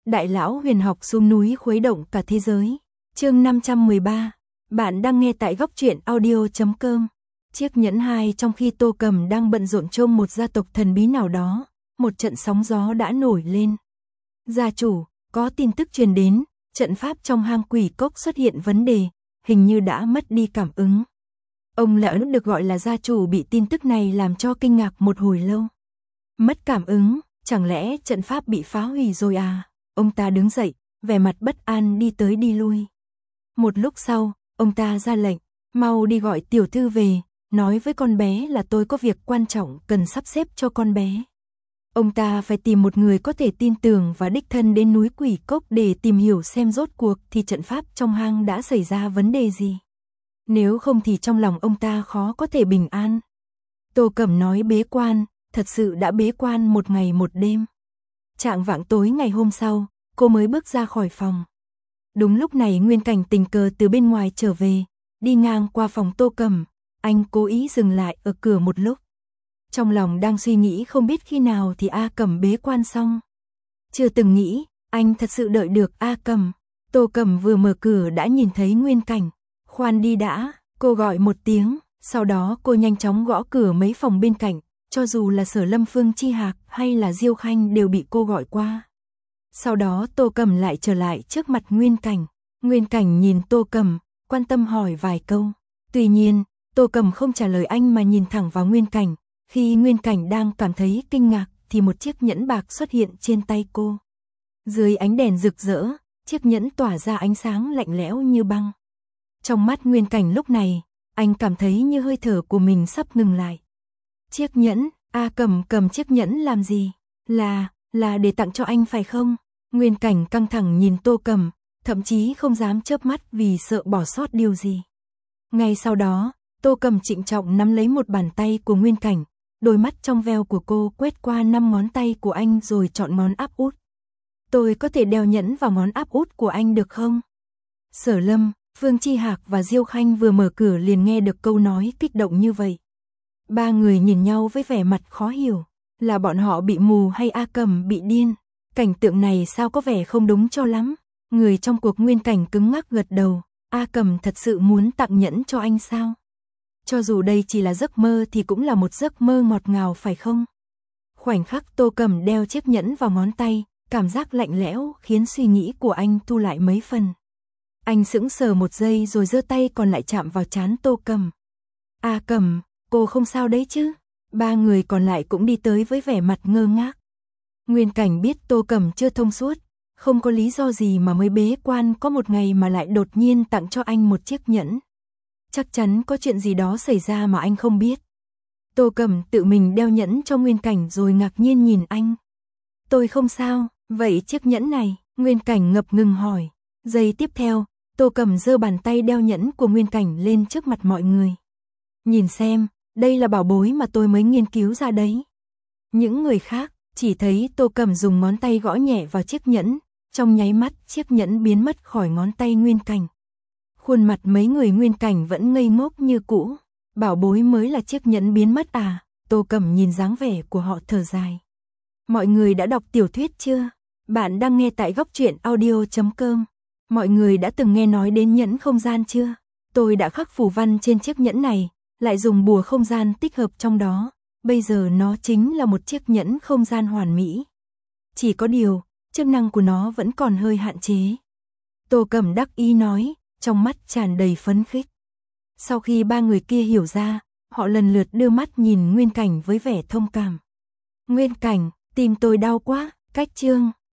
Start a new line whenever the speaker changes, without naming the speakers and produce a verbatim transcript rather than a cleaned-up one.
Đại lão huyền học xuống núi khuấy động cả thế giới. Chương năm trăm mười ba. Bạn đang nghe tại góc truyện audio chấm com. Chiếc nhẫn hai. Trong khi Tô Cầm đang bận rộn trông một gia tộc thần bí nào đó, một trận sóng gió đã nổi lên. Gia chủ, có tin tức truyền đến, trận pháp trong hang quỷ cốc xuất hiện vấn đề, hình như đã mất đi cảm ứng. Ông lão được gọi là gia chủ bị tin tức này làm cho kinh ngạc một hồi lâu. Mất cảm ứng, chẳng lẽ trận pháp bị phá hủy rồi à? Ông ta đứng dậy, vẻ mặt bất an đi tới đi lui. Một lúc sau, ông ta ra lệnh, mau đi gọi tiểu thư về, nói với con bé là tôi có việc quan trọng cần sắp xếp cho con bé. Ông ta phải tìm một người có thể tin tưởng và đích thân đến núi quỷ cốc để tìm hiểu xem rốt cuộc thì trận pháp trong hang đã xảy ra vấn đề gì. Nếu không thì trong lòng ông ta khó có thể bình an. Tô Cẩm nói bế quan, thật sự đã bế quan một ngày một đêm. Chạng vạng tối ngày hôm sau, cô mới bước ra khỏi phòng. Đúng lúc này Nguyên Cảnh tình cờ từ bên ngoài trở về, đi ngang qua phòng Tô Cẩm, anh cố ý dừng lại ở cửa một lúc. Trong lòng đang suy nghĩ không biết khi nào thì A Cẩm bế quan xong. Chưa từng nghĩ, anh thật sự đợi được A Cẩm. Tô Cẩm vừa mở cửa đã nhìn thấy Nguyên Cảnh. Khoan đi đã, cô gọi một tiếng, sau đó cô nhanh chóng gõ cửa mấy phòng bên cạnh, cho dù là Sở Lâm Phương Chi Hạc hay là Diêu Khanh đều bị cô gọi qua. Sau đó Tô Cẩm lại trở lại trước mặt Nguyên Cảnh. Nguyên Cảnh nhìn Tô Cẩm, quan tâm hỏi vài câu. Tuy nhiên, Tô Cẩm không trả lời anh mà nhìn thẳng vào Nguyên Cảnh. Khi Nguyên Cảnh đang cảm thấy kinh ngạc thì một chiếc nhẫn bạc xuất hiện trên tay cô. Dưới ánh đèn rực rỡ, chiếc nhẫn tỏa ra ánh sáng lạnh lẽo như băng. Trong mắt Nguyên Cảnh lúc này, anh cảm thấy như hơi thở của mình sắp ngừng lại. Chiếc nhẫn, A Cẩm cầm chiếc nhẫn làm gì? Là, là để tặng cho anh phải không? Nguyên Cảnh căng thẳng nhìn Tô Cẩm, thậm chí không dám chớp mắt vì sợ bỏ sót điều gì. Ngay sau đó, Tô Cẩm trịnh trọng nắm lấy một bàn tay của Nguyên Cảnh, đôi mắt trong veo của cô quét qua năm ngón tay của anh rồi chọn ngón áp út. Tôi có thể đeo nhẫn vào ngón áp út của anh được không? Sở Lâm, Phương Chi Hạc và Diêu Khanh vừa mở cửa liền nghe được câu nói kích động như vậy. Ba người nhìn nhau với vẻ mặt khó hiểu, là bọn họ bị mù hay A Cẩm bị điên? Cảnh tượng này sao có vẻ không đúng cho lắm. Người trong cuộc Nguyên Cảnh cứng ngắc gật đầu, A Cẩm thật sự muốn tặng nhẫn cho anh sao? Cho dù đây chỉ là giấc mơ thì cũng là một giấc mơ ngọt ngào phải không? Khoảnh khắc Tô Cẩm đeo chiếc nhẫn vào ngón tay, cảm giác lạnh lẽo khiến suy nghĩ của anh thu lại mấy phần. Anh sững sờ một giây rồi giơ tay còn lại chạm vào trán Tô Cẩm. A Cẩm, cô không sao đấy chứ? Ba người còn lại cũng đi tới với vẻ mặt ngơ ngác. Nguyên Cảnh biết Tô Cẩm chưa thông suốt, không có lý do gì mà mới bế quan có một ngày mà lại đột nhiên tặng cho anh một chiếc nhẫn. Chắc chắn có chuyện gì đó xảy ra mà anh không biết. Tô Cẩm tự mình đeo nhẫn cho Nguyên Cảnh rồi ngạc nhiên nhìn anh. Tôi không sao, vậy chiếc nhẫn này? Nguyên Cảnh ngập ngừng hỏi. Giây tiếp theo, Tô Cẩm giơ bàn tay đeo nhẫn của Nguyên Cảnh lên trước mặt mọi người. Nhìn xem, đây là bảo bối mà tôi mới nghiên cứu ra đấy. Những người khác chỉ thấy Tô Cẩm dùng ngón tay gõ nhẹ vào chiếc nhẫn, trong nháy mắt chiếc nhẫn biến mất khỏi ngón tay Nguyên Cảnh. Khuôn mặt mấy người Nguyên Cảnh vẫn ngây ngốc như cũ. Bảo bối mới là chiếc nhẫn biến mất à? Tô Cẩm nhìn dáng vẻ của họ thở dài. Mọi người đã đọc tiểu thuyết chưa? Bạn đang nghe tại góc truyện audio chấm com. Mọi người đã từng nghe nói đến nhẫn không gian chưa? Tôi đã khắc phù văn trên chiếc nhẫn này, lại dùng bùa không gian tích hợp trong đó. Bây giờ nó chính là một chiếc nhẫn không gian hoàn mỹ. Chỉ có điều, chức năng của nó vẫn còn hơi hạn chế. Tô Cẩm đắc ý nói, trong mắt tràn đầy phấn khích. Sau khi ba người kia hiểu ra, họ lần lượt đưa mắt nhìn Nguyên Cảnh với vẻ thông cảm. Nguyên Cảnh, tim tôi đau quá, cách chương.